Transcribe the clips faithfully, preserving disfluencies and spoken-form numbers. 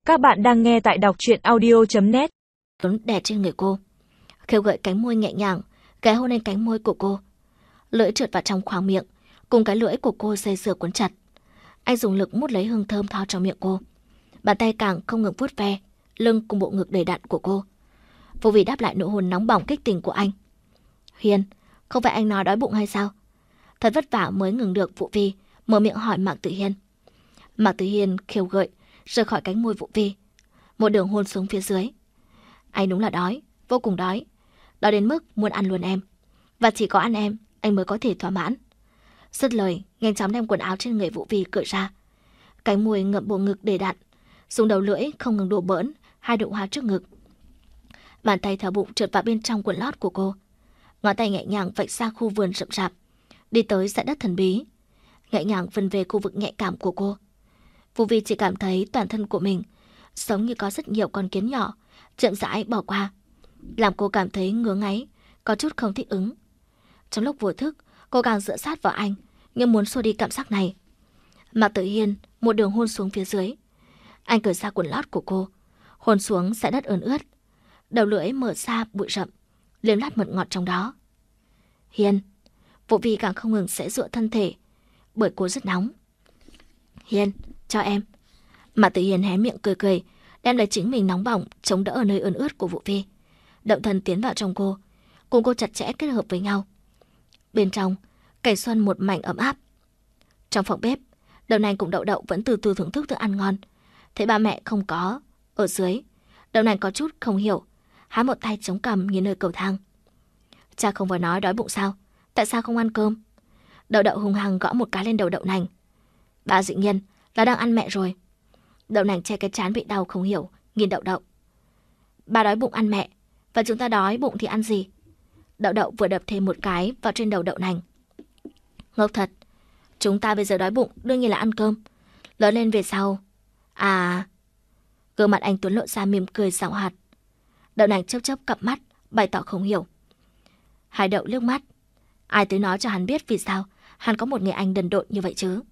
Các bạn đang nghe tại đọc truyện audio chấm net. Tuấn đè trên người cô, khêu gợi cánh môi nhẹ nhàng, ghé hôn lên cánh môi của cô. Lưỡi trượt vào trong khoang miệng, cùng cái lưỡi của cô dây dưa cuốn chặt. Anh dùng lực mút lấy hương thơm tho trong miệng cô. Bàn tay càng không ngừng vuốt ve lưng cùng bộ ngực đầy đặn của cô. Vô Vi đáp lại nụ hôn nóng bỏng kích tình của anh. Hiền, không phải anh nói đói bụng hay sao? Thật vất vả mới ngừng được Vũ Vi mở miệng hỏi Mạc Tử Hiên. Mạc Tử Hiên khêu gợi rời khỏi cánh môi Vũ Vi, một đường hôn xuống phía dưới. Anh đúng là đói, vô cùng đói, đói đến mức muốn ăn luôn em, và chỉ có ăn em anh mới có thể thỏa mãn. Dứt lời, nhanh chóng đem quần áo trên người Vũ Vi cởi ra. Cánh môi ngậm bộ ngực đầy đặn, dùng đầu lưỡi không ngừng đổ bỡn hai độ hoa trước ngực. Bàn tay theo bụng trượt vào bên trong quần lót của cô. Ngón tay nhẹ nhàng vạch ra khu vườn rậm rạp, đi tới dãy đất thần bí, nhẹ nhàng vân về khu vực nhạy cảm của cô. Vũ Vi chỉ cảm thấy toàn thân của mình giống như có rất nhiều con kiến nhỏ chậm rãi bỏ qua, làm cô cảm thấy ngứa ngáy, có chút không thích ứng. Trong lúc vô thức, cô càng dựa sát vào anh, như muốn xua đi cảm giác này. Mạc Tử Hiên một đường hôn xuống phía dưới. Anh cởi ra quần lót của cô, hôn xuống dãy đất ướt ướt, đầu lưỡi mở ra bụi rậm, liếm lát mật ngọt trong đó. Hiên, Vũ Vi càng không ngừng sẽ dựa thân thể, bởi cô rất nóng. Hiên, cho em. Mạc Tử Hiên hé miệng cười cười, đem lấy chính mình nóng bỏng chống đỡ ở nơi ướt ướt của Vũ Vi, động thân tiến vào trong cô, cùng cô chặt chẽ kết hợp với nhau. Bên trong, cảnh xuân một mảnh ấm áp. Trong phòng bếp, Đậu Nành cùng Đậu Đậu vẫn từ từ thưởng thức thức ăn ngon. Thấy ba mẹ không có ở dưới, Đậu Nành có chút không hiểu, há một tay chống cằm nhìn nơi cầu thang. Cha không phải nói đói bụng sao? Tại sao không ăn cơm? Đậu Đậu hùng hăng gõ một cái lên đầu Đậu Nành. Bà dĩ nhiên là đang ăn mẹ rồi. Đậu Nành che cái trán bị đau không hiểu, nhìn Đậu Đậu. Bà đói bụng ăn mẹ, và chúng ta đói bụng thì ăn gì? Đậu Đậu vừa đập thêm một cái vào trên đầu Đậu Nành. Ngốc thật, chúng ta bây giờ đói bụng đương nhiên là ăn cơm. Lớn lên về sau. À... Gương mặt anh Tuấn lộ ra mỉm cười giảo hoạt. Đậu Nành chớp chớp cặp mắt, bày tỏ không hiểu. Hải Đậu liếc mắt. Ai tới nói cho hắn biết vì sao hắn có một người anh đần độn như vậy chứ?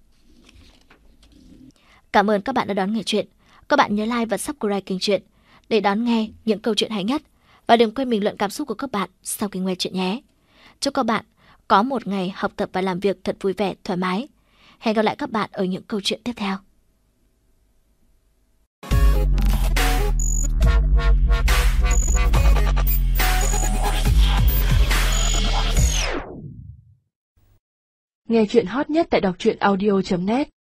Cảm ơn các bạn đã đón nghe chuyện. Các bạn nhớ like và subscribe kênh truyện để đón nghe những câu chuyện hay nhất. Và đừng quên bình luận cảm xúc của các bạn sau khi nghe chuyện nhé. Chúc các bạn có một ngày học tập và làm việc thật vui vẻ, thoải mái. Hẹn gặp lại các bạn ở những câu chuyện tiếp theo. Nghe chuyện hot nhất tại đọc truyện audio chấm net.